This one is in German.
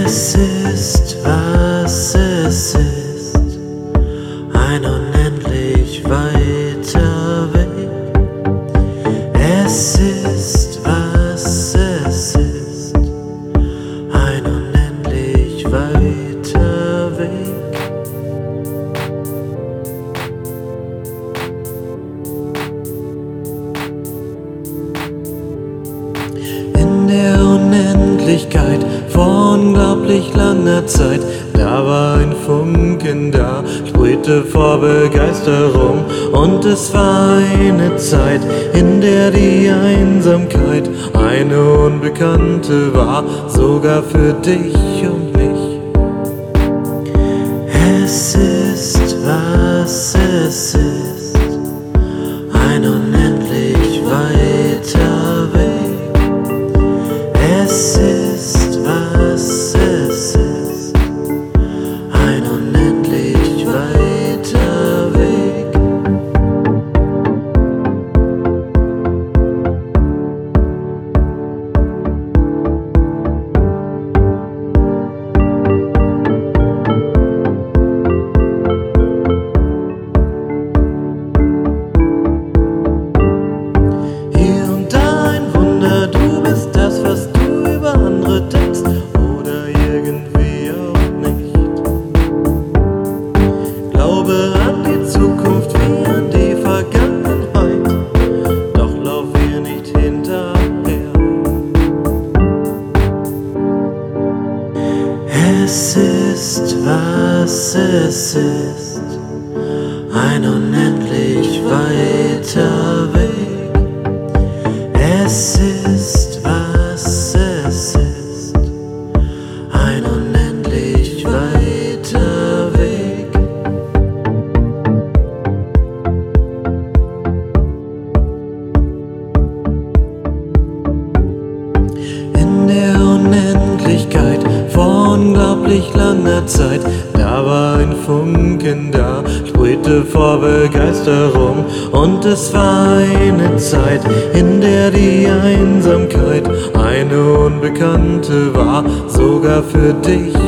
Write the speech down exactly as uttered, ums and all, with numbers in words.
Es ist, was es ist, ein unendlich weiter Weg. Es ist, was es ist, ein unendlich weiter Weg. In der Unendlichkeit vor unglaublich langer Zeit, da war ein Funken da, sprühte vor Begeisterung, und es war eine Zeit, in der die Einsamkeit eine Unbekannte war, sogar für dich und mich. Es ist, was es ist, ein unendlich weiter Weg. Es ist, was es ist, ein unendlich weiter Weg. Hier und da ein Wunder, du bist das, was du über andere denkst, oder irgendwie auch nicht. Glaube an die Zukunft wie an die Vergangenheit, doch lauf ihr nicht hinterher. Es ist, was es ist, ein unendlich weiter Weg. Es ist, was es ist, ein unendlich weiter Weg. In der Unendlichkeit vor unglaublich langer Zeit, da war ein Funken da, sprühte vor Begeisterung, und es war eine Zeit, in der die Einsamkeit eine Unbekannte war, sogar für dich